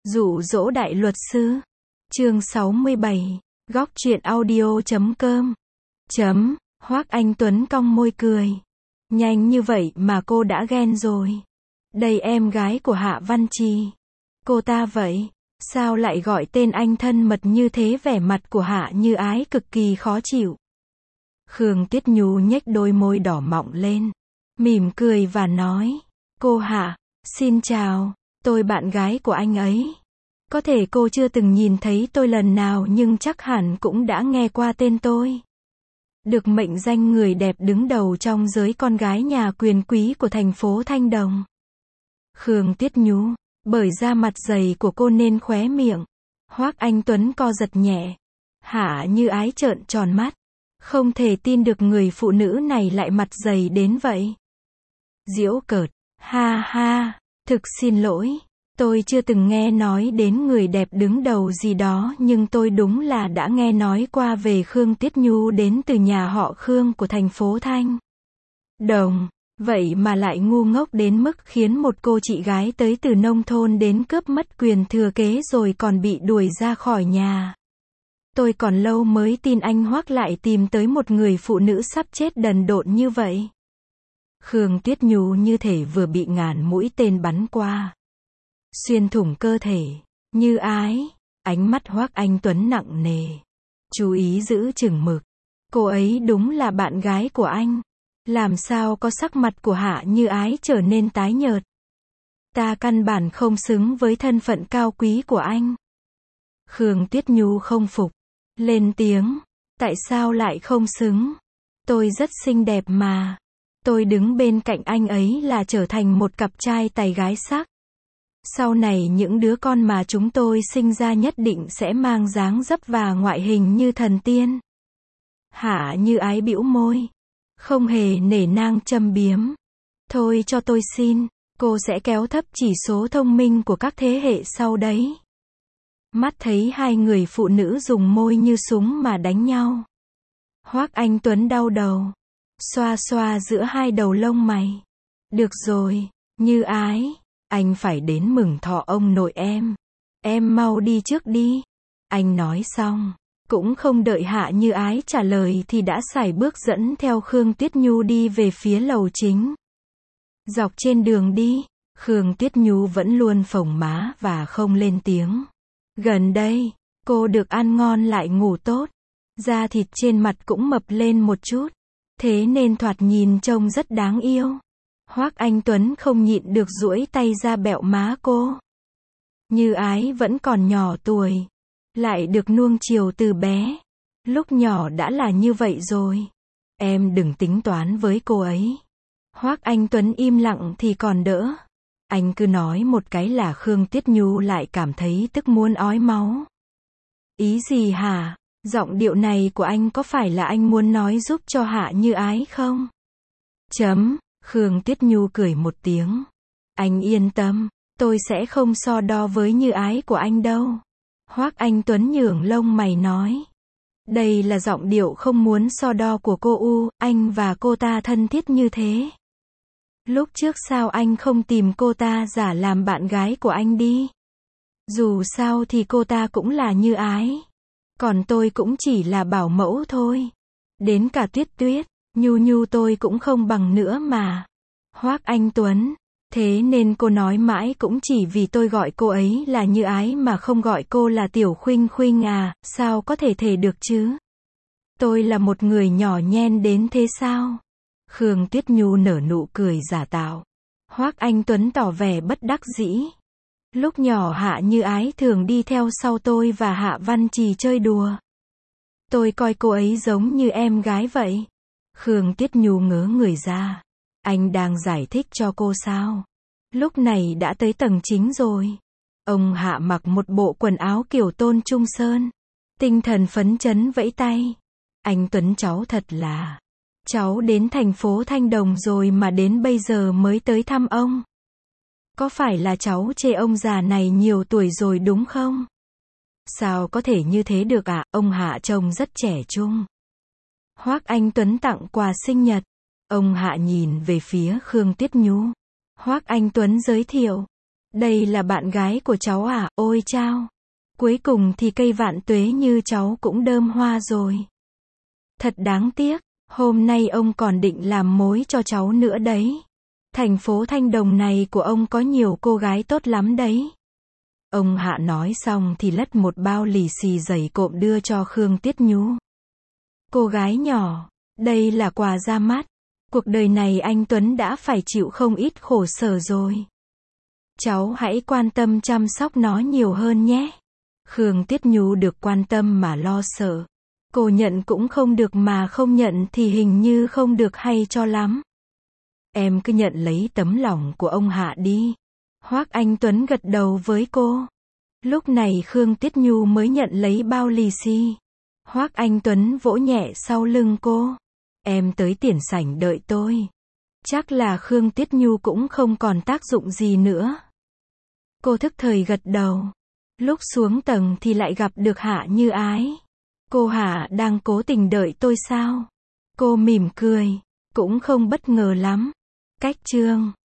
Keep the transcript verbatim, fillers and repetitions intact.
Dụ dỗ đại luật sư. Chương sáu mươi bảy. Góc truyện audio chấm com. Chấm. Hoắc Anh Tuấn cong môi cười. Nhanh như vậy mà cô đã ghen rồi. Đây em gái của Hạ Văn Trì. Cô ta vậy, sao lại gọi tên anh thân mật như thế? Vẻ mặt của Hạ Như Ái cực kỳ khó chịu. Khương Tuyết Nhu nhếch đôi môi đỏ mọng lên, mỉm cười và nói, cô Hạ, xin chào, tôi bạn gái của anh ấy. Có thể cô chưa từng nhìn thấy tôi lần nào nhưng chắc hẳn cũng đã nghe qua tên tôi. Được mệnh danh người đẹp đứng đầu trong giới con gái nhà quyền quý của thành phố Thanh Đồng. Khương Tuyết Nhu, bởi da mặt dày của cô nên khóe miệng Hoắc Anh Tuấn co giật nhẹ. Hạ Như Ái trợn tròn mắt, không thể tin được người phụ nữ này lại mặt dày đến vậy. Giễu cợt, ha ha, thực xin lỗi, tôi chưa từng nghe nói đến người đẹp đứng đầu gì đó, nhưng tôi đúng là đã nghe nói qua về Khương Tuyết Nhu đến từ nhà họ Khương của thành phố Thanh Đồng. Vậy mà lại ngu ngốc đến mức khiến một cô chị gái tới từ nông thôn đến cướp mất quyền thừa kế rồi còn bị đuổi ra khỏi nhà. Tôi còn lâu mới tin anh Hoắc lại tìm tới một người phụ nữ sắp chết đần độn như vậy. Khương Tuyết Nhu như thể vừa bị ngàn mũi tên bắn qua, xuyên thủng cơ thể. Như Ái, ánh mắt Hoắc Anh Tuấn nặng nề. Chú ý giữ chừng mực. Cô ấy đúng là bạn gái của anh. Làm sao có sắc mặt của Hạ Như Ái trở nên tái nhợt. Ta căn bản không xứng với thân phận cao quý của anh. Khương Tuyết Nhu không phục, lên tiếng, tại sao lại không xứng? Tôi rất xinh đẹp mà. Tôi đứng bên cạnh anh ấy là trở thành một cặp trai tài gái sắc. Sau này những đứa con mà chúng tôi sinh ra nhất định sẽ mang dáng dấp và ngoại hình như thần tiên. Hạ Như Ái bĩu môi, không hề nể nang châm biếm. Thôi cho tôi xin, cô sẽ kéo thấp chỉ số thông minh của các thế hệ sau đấy. Mắt thấy hai người phụ nữ dùng môi như súng mà đánh nhau. Hoắc Anh Tuấn đau đầu, xoa xoa giữa hai đầu lông mày. Được rồi, Như Ái, anh phải đến mừng thọ ông nội em. Em mau đi trước đi. Anh nói xong, cũng không đợi Hạ Như Ái trả lời thì đã sải bước dẫn theo Khương Tuyết Nhu đi về phía lầu chính. Dọc trên đường đi, Khương Tuyết Nhu vẫn luôn phồng má và không lên tiếng. Gần đây, cô được ăn ngon lại ngủ tốt. Da thịt trên mặt cũng mập lên một chút. Thế nên thoạt nhìn trông rất đáng yêu. Hoắc Anh Tuấn không nhịn được duỗi tay ra bẹo má cô. Như Ái vẫn còn nhỏ tuổi, lại được nuông chiều từ bé. Lúc nhỏ đã là như vậy rồi. Em đừng tính toán với cô ấy. Hoắc Anh Tuấn im lặng thì còn đỡ. Anh cứ nói một cái là Khương Tuyết Nhu lại cảm thấy tức muốn ói máu. Ý gì hả? Giọng điệu này của anh có phải là anh muốn nói giúp cho Hạ Như Ái không? Chấm. Khương Tuyết Nhu cười một tiếng. Anh yên tâm, tôi sẽ không so đo với Như Ái của anh đâu. Hoắc Anh Tuấn nhướng lông mày nói. Đây là giọng điệu không muốn so đo của cô U, anh và cô ta thân thiết như thế. Lúc trước sao anh không tìm cô ta giả làm bạn gái của anh đi? Dù sao thì cô ta cũng là Như Ái. Còn tôi cũng chỉ là bảo mẫu thôi. Đến cả Tuyết Tuyết, Nhu Nhu tôi cũng không bằng nữa mà. Hoắc Anh Tuấn, thế nên cô nói mãi cũng chỉ vì tôi gọi cô ấy là Như Ái mà không gọi cô là Tiểu Khuynh Khuynh à, sao có thể thể được chứ? Tôi là một người nhỏ nhen đến thế sao? Khương Tuyết Nhu nở nụ cười giả tạo. Hoắc Anh Tuấn tỏ vẻ bất đắc dĩ. Lúc nhỏ Hạ Như Ái thường đi theo sau tôi và Hạ Văn Trì chơi đùa. Tôi coi cô ấy giống như em gái vậy. Khương Tuyết Nhu ngớ người ra. Anh đang giải thích cho cô sao? Lúc này đã tới tầng chính rồi. Ông Hạ mặc một bộ quần áo kiểu Tôn Trung Sơn. Tinh thần phấn chấn vẫy tay. Anh Tuấn cháu thật là... Cháu đến thành phố Thanh Đồng rồi mà đến bây giờ mới tới thăm ông. Có phải là cháu chê ông già này nhiều tuổi rồi đúng không? Sao có thể như thế được ạ? À? Ông Hạ trông rất trẻ trung. Hoắc Anh Tuấn tặng quà sinh nhật. Ông Hạ nhìn về phía Khương Tuyết Nhu. Hoắc Anh Tuấn giới thiệu. Đây là bạn gái của cháu à, ôi chao. Cuối cùng thì cây vạn tuế như cháu cũng đơm hoa rồi. Thật đáng tiếc, hôm nay ông còn định làm mối cho cháu nữa đấy. Thành phố Thanh Đồng này của ông có nhiều cô gái tốt lắm đấy. Ông Hạ nói xong thì lất một bao lì xì dày cộm đưa cho Khương Tiết Nhu. Cô gái nhỏ, đây là quà ra mắt. Cuộc đời này anh Tuấn đã phải chịu không ít khổ sở rồi. Cháu hãy quan tâm chăm sóc nó nhiều hơn nhé. Khương Tiết Nhu được quan tâm mà lo sợ. Cô nhận cũng không được mà không nhận thì hình như không được hay cho lắm. Em cứ nhận lấy tấm lòng của ông Hạ đi. Hoác Anh Tuấn gật đầu với cô. Lúc này Khương Tiết Nhu mới nhận lấy bao lì xì. Hoác Anh Tuấn vỗ nhẹ sau lưng cô. Em tới tiền sảnh đợi tôi. Chắc là Khương Tiết Nhu cũng không còn tác dụng gì nữa. Cô thức thời gật đầu. Lúc xuống tầng thì lại gặp được Hạ Như Ái. Cô Hạ đang cố tình đợi tôi sao? Cô mỉm cười. Cũng không bất ngờ lắm. Cách chương